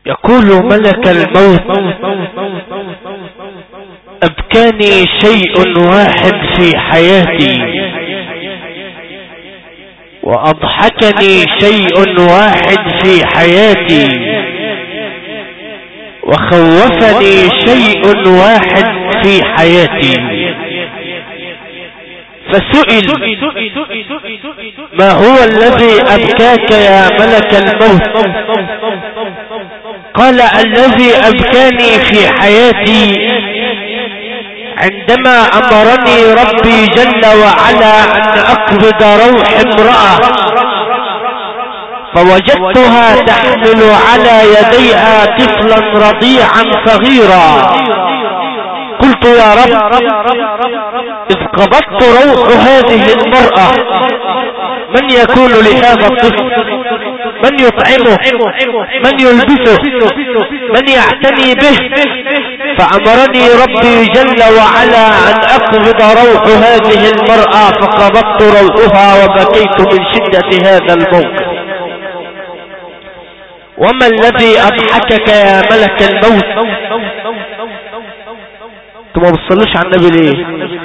يقول ملك الموت: أبكاني شيء واحد في حياتي، وأضحكني شيء واحد في حياتي، وخوفني شيء واحد في حياتي. فسئل: ما هو الذي أبكاك يا ملك الموت؟ قال: الذي أبكاني في حياتي عندما أمرني ربي جل وعلا أن أقبض روح امرأة، فوجدتها تحمل على يديها طفلا رضيعا صغيرا. قلت: يا رب، إذ قبضت روح هذه المرأة من يكون لهذا الطفل؟ من يطعمه؟ من يلبسه؟ من يعتني به؟ فأمرني ربي جل وعلا أن أقبض روح هذه المرأة، فقبضت روحها وبكيت من شدة هذا الموقف. وما الذي أضحكك يا ملك الموت؟ انتوا ما بتصلوش على النبي ليه؟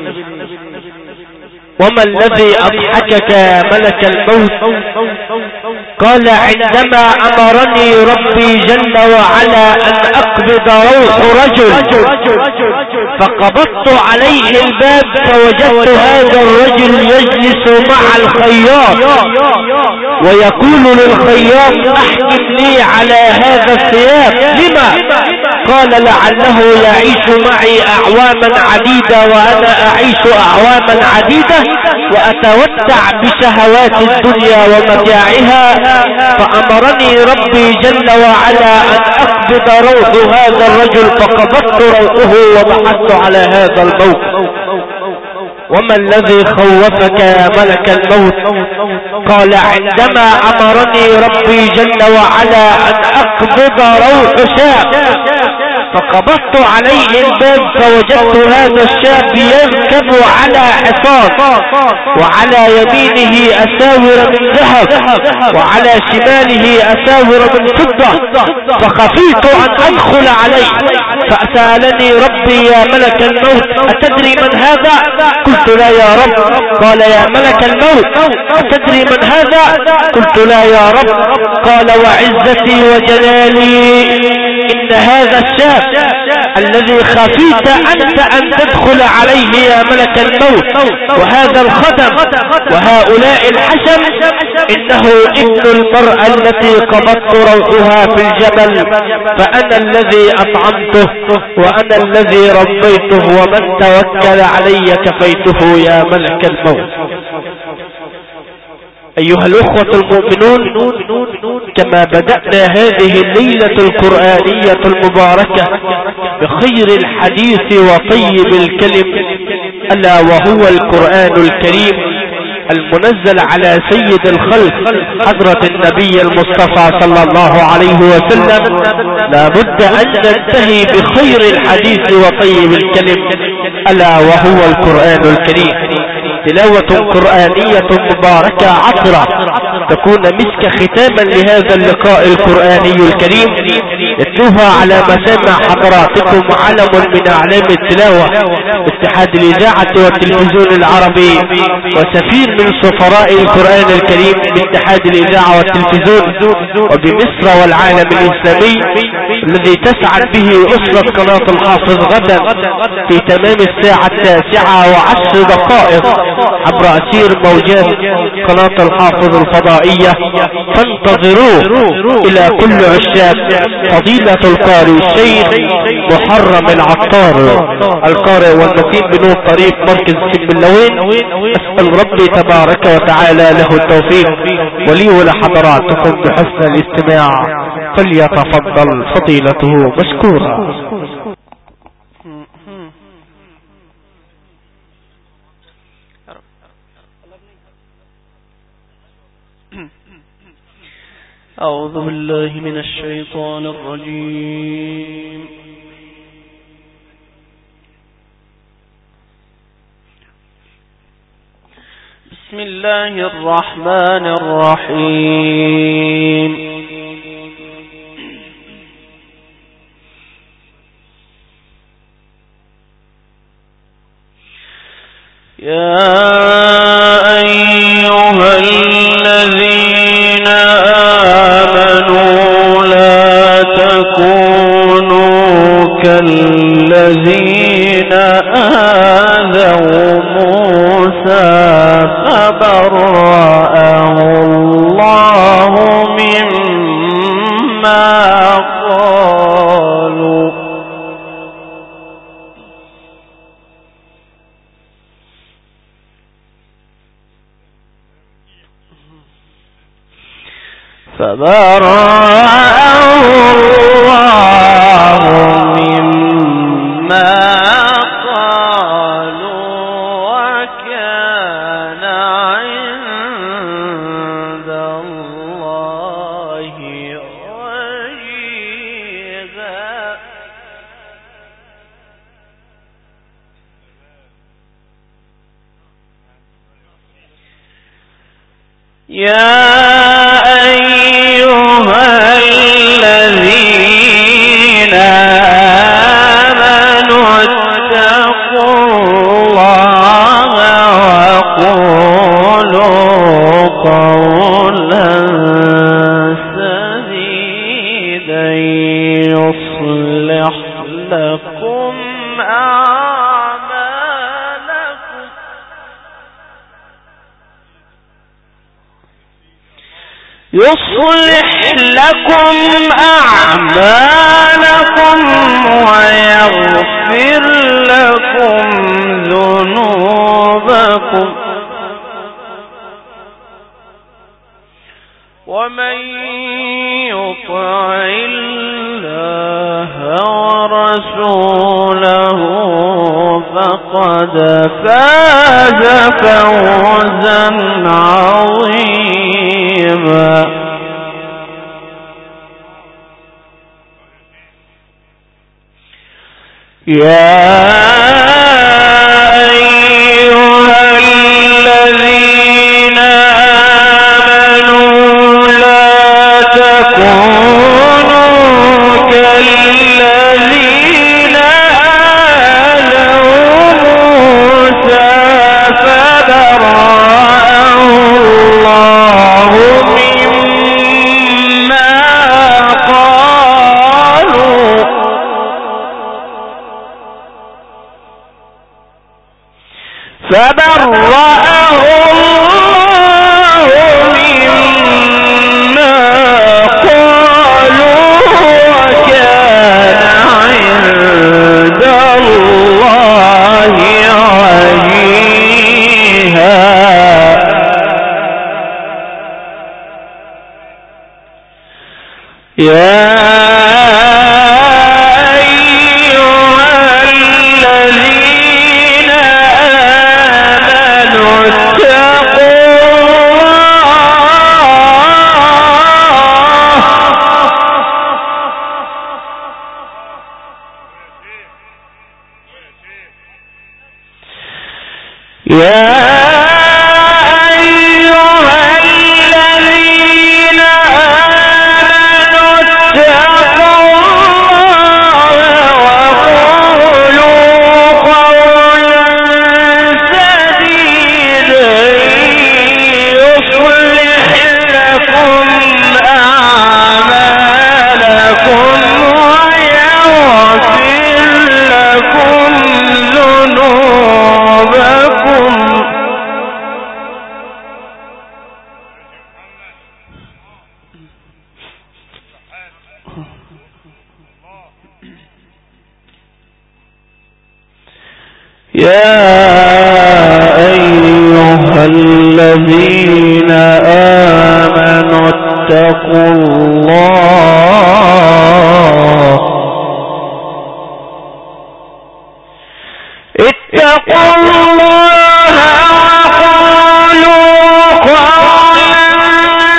وما الذي أضحكك يا ملك الموت؟ قال: عندما أمرني ربي جل وعلا أن أقبض روح رجل، فقبضت عليه الباب فوجدت هذا الرجل يجلس مع الخياط ويقول للخياط: أحكم لي على هذا الثياب. لما؟ قال: لعله يعيش معي أعواما عديدة وأنا أعيش أعواما عديدة وأتوسع بشهوات الدنيا ومتاعها، فأمرني ربي جل وعلا أن أقبض روح هذا الرجل، فقبضت روحه وبحثت على هذا الموت. وما الذي خوفك يا ملك الموت؟ قال: عندما أمرني ربي جل وعلا أن أقبض روح شاب، فقبضت عليه الباب فوجدت هذا الشاب يركب على حصان، وعلى يمينه أساور من ذهب، وعلى شماله أساور من فضة، فخفيت أن أدخل عليه، فسألني ربي: يا ملك الموت، أتدري من هذا؟ قلت: لا يا رب. قال: يا ملك الموت، أتدري من هذا؟ قلت: لا يا رب. قال: وعزتي وجلالي إن هذا الشاب الذي خفيت أنت أن تدخل عليه يا ملك الموت، وهذا الخدم وهؤلاء الحشم، إنه ابن المرأة التي قبضت روحها في الجبل، فأنا الذي أطعمته وأنا الذي ربيته، ومن توكل علي كفيته يا ملك الموت. أيها الأخوة المؤمنون، كما بدأنا هذه الليلة القرآنية المباركة بخير الحديث وطيب الكلم، ألا وهو القرآن الكريم المنزل على سيد الخلق حضرة النبي المصطفى صلى الله عليه وسلم، لا بد أن ننتهي بخير الحديث وطيب الكلم، ألا وهو القرآن الكريم. تلاوة قرآنية مباركة عطرة تكون مسك ختاما لهذا اللقاء القرآني الكريم، يتلوها على مسامع حضراتكم علم من أعلام التلاوة اتحاد الإذاعة والتلفزيون العربي، وسفير من سفراء القرآن الكريم باتحاد الإذاعة والتلفزيون وبمصر والعالم الإسلامي، الذي تسعد به أسرة قناة الحافظ غدا في تمام الساعة 9:10 عبر أثير موجات قناة الحافظ الفضائية. فانتظروه إلى كل عشاق فضيلة القارئ الشيخ محرم العطار، القارئ والنقيب بنور طريق مركز سنبلاوين. أسأل ربي تبارك وتعالى له التوفيق، ولي ولحضراتكم بحسن الاستماع، فليتفضل فضيلته مشكورا. أعوذ بالله من الشيطان الرجيم. بسم الله الرحمن الرحيم. يا أيها الذين آمنوا لا تكونوا كالذين آذوا موسى فبرأه الله مما قالوا وكان عند الله وجيها. يا أيها الذين آمنوا اتقوا الله وقولوا قولا سديدا يصلح لكم أعمالكم ويغفر لكم ذنوبكم ومن يطع الله ورسوله فقد فاز فوزا عظيما. يا أيها الذين آمنوا لا تكونوا كالذين آذوا موسى فبرأه الله مما قالوا وكان عند الله وجيها. يا الذين آمنوا اتقوا الله وقولوا قولا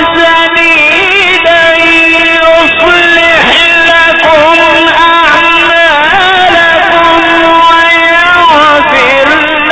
سديدا يصلح لكم أعمالكم ويغفر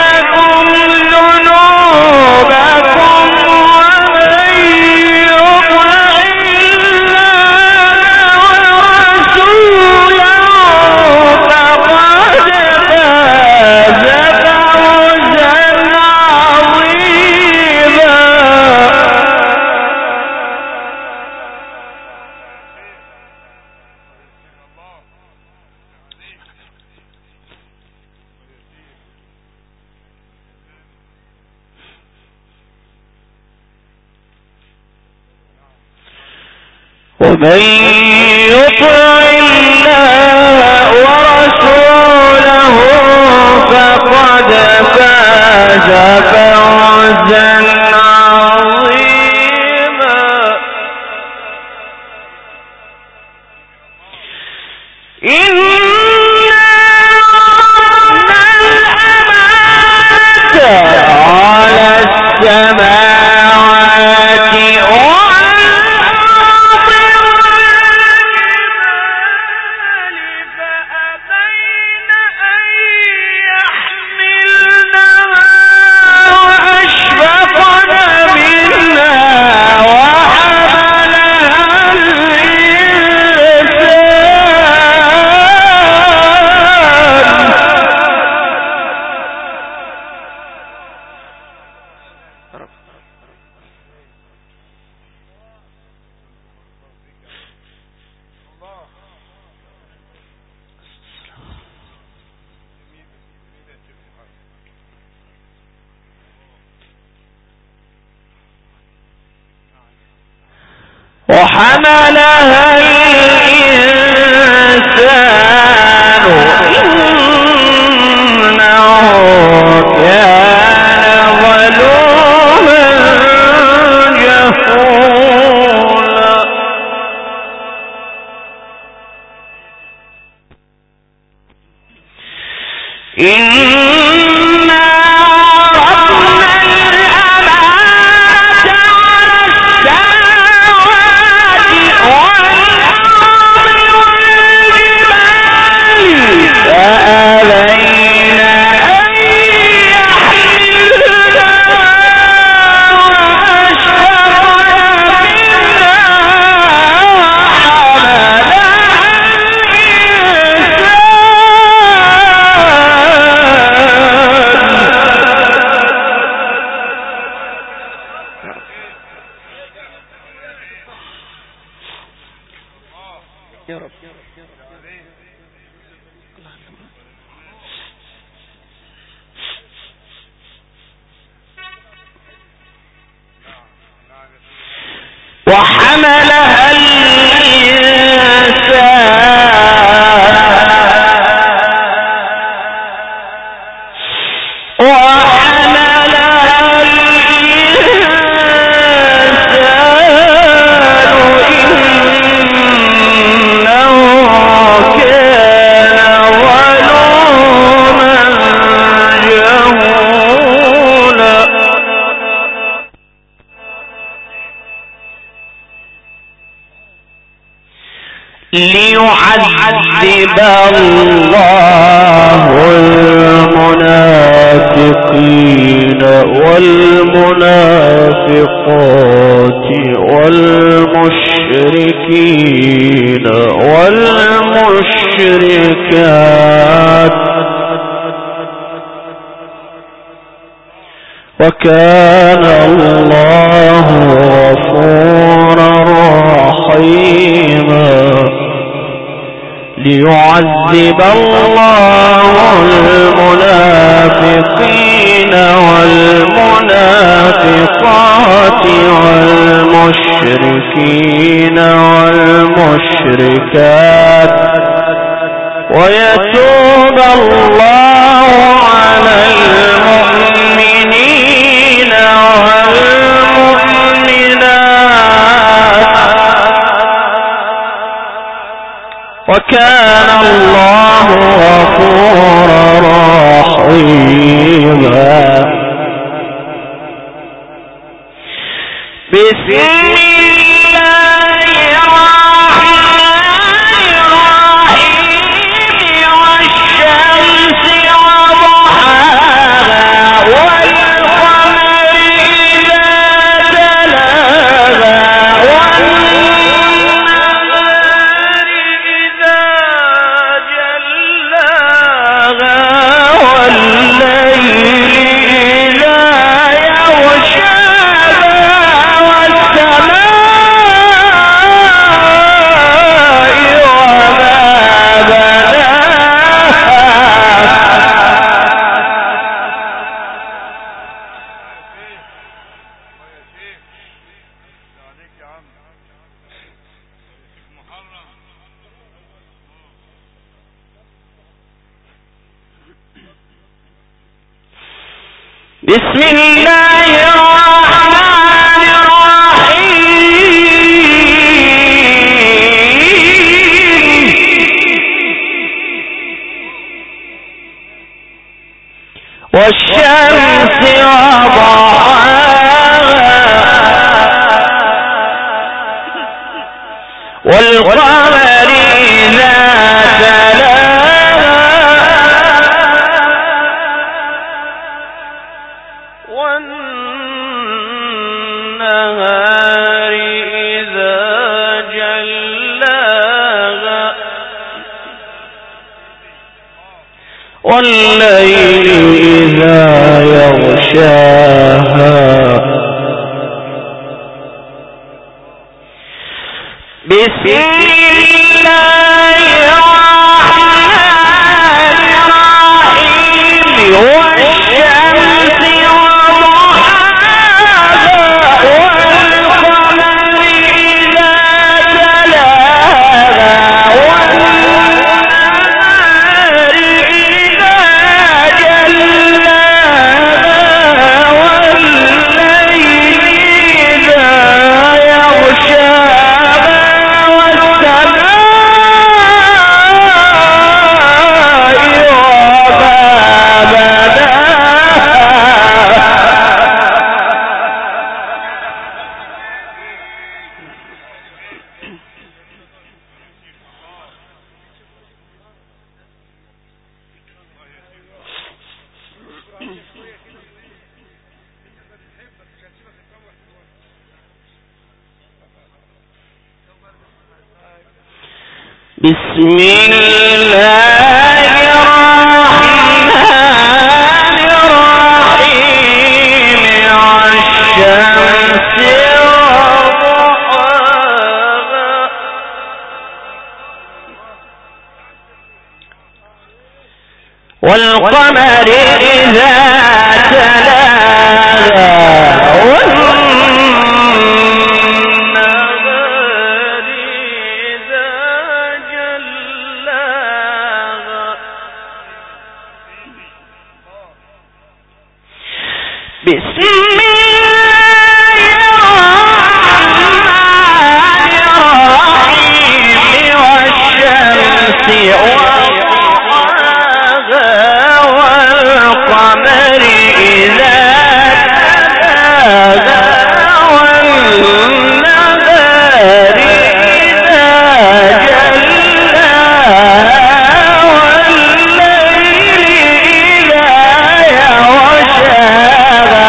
ومن يطع الله ورسوله فقد فاز فوزا عظيما. إنا عرضنا الأمانة على السماوات وحملها الإنسان إنه كان ظلوما جهولا. إنا عرضنا الأمانة على السماوات والأرض والجبال فأبين أن يحملنها وأشفقن منها وحملها يا رب. وحملها ليعذب الله المنافقين والمنافقات والمشركين والمشركات وكان الله غفورا رحيما. ليعذب الله المنافقين والمنافقات والمشركين والمشركات ويتوب الله على المؤمنين والمؤمنات وكان الله غفورا رحيما. بسم الله الرحمن الرحيم. والشمس وضحاها والقمر إذا تلاها والنهار إذا جلاها والليل إذا يغشاها والسماء بسم الله الرحمن الرحيم والشمس وضحاها والقمر إذا تلاها والنهار إذا جلاها والليل إذا يغشاها بسم الله الرحمن الرحيم والشمس وضحاها والقمر إذا تلاها والنهار إذا جلاها والليل إذا يغشاها بسم الله الرحمن الرحيم والشمس وضحاها والقمر إذا تلاها بسم الله الرحمن الرحيم والشمس وضحاها والقمر إذا تلاها والنهار إذا جلاها والليل إذا يغشاها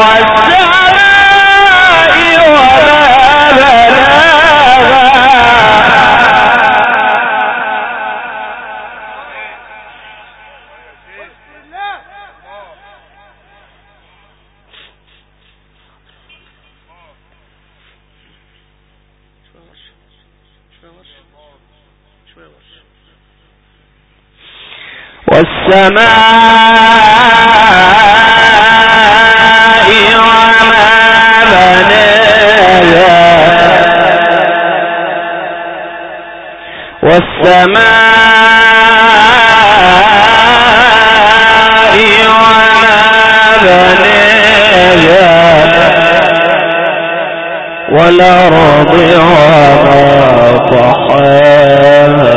والسماء وما بناها والسماء وما بناها والأرض وما طحاها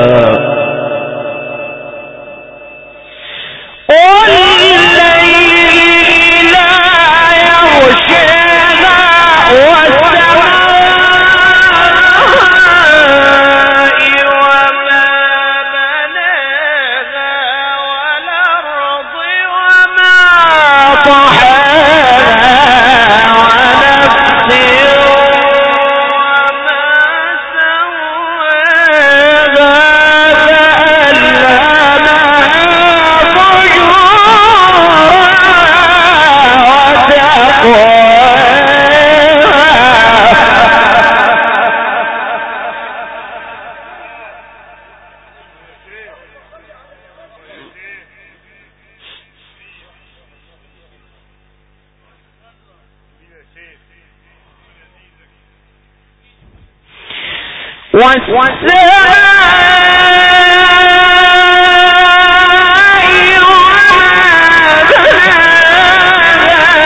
والسماء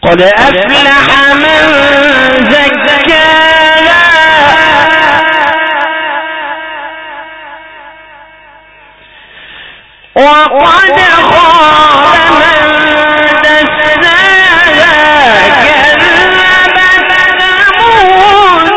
قد أفلح من زكاها وقد خاب من دساها كذبت ثمود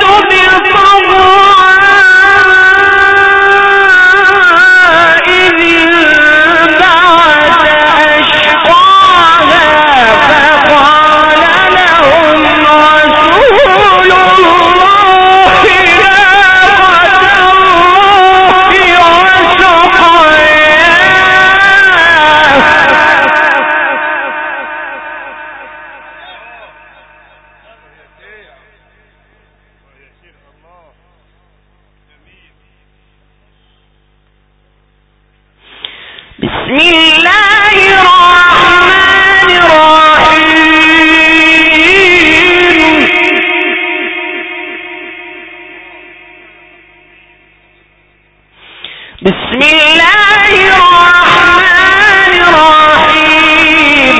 بالطغواء إذ انبعث أشقاها فقال لهم رسول الله ناقة الله بسم الله الرحمن الرحيم بسم الله الرحمن الرحيم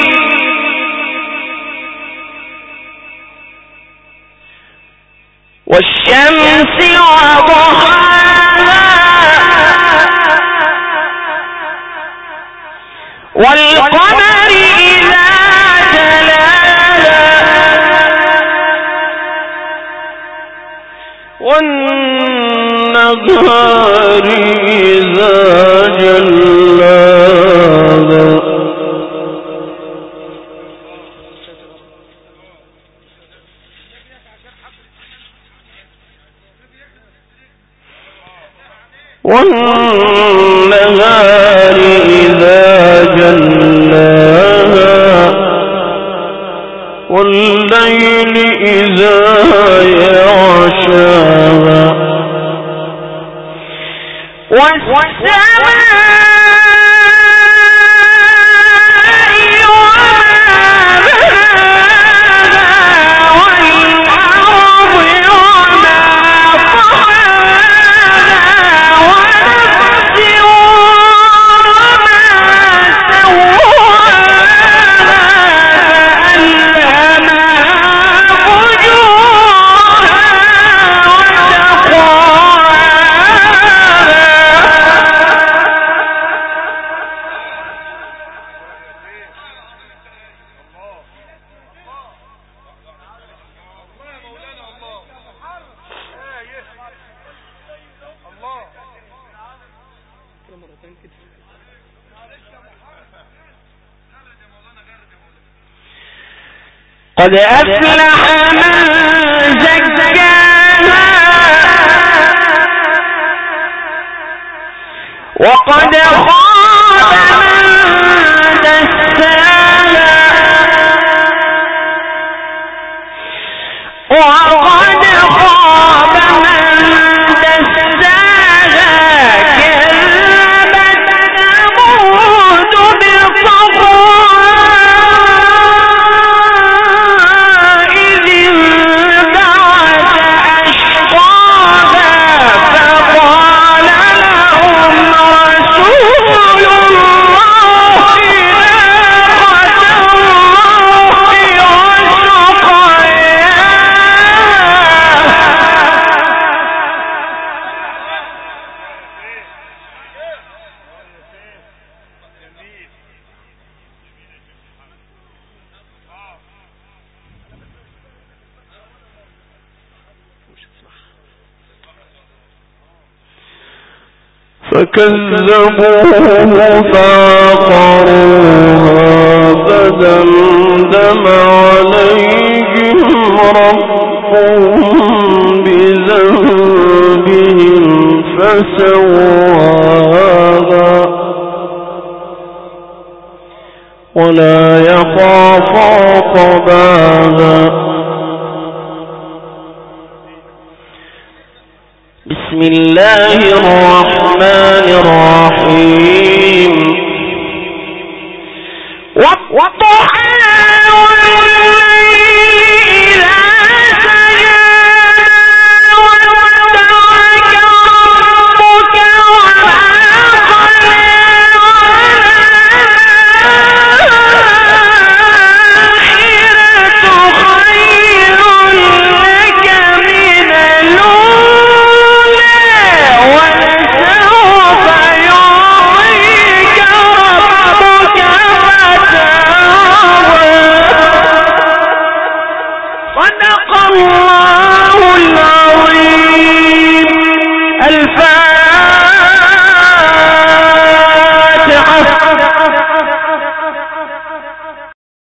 والشمس وضحاها والقمر إذا تلاها والنهار إذا جلاها والنهار إذا جلاها والليل إذا يغشاها والسماء قد أفلح من زكاها وقد خاب من دساها وقد خاب من دساها كذبت ثمود بالطغواء إذ انبعث أشقاها فقال لهم رسول الله ناقة الله فكذبوه فعقروها فدمدم عليهم ربهم بذنبهم فسواها ولا يخاف عقباها بسم الله الرحمن الرحيم والضحى والليل إذا سجى ودعك ربك وما قلى والآخرة الفاتحة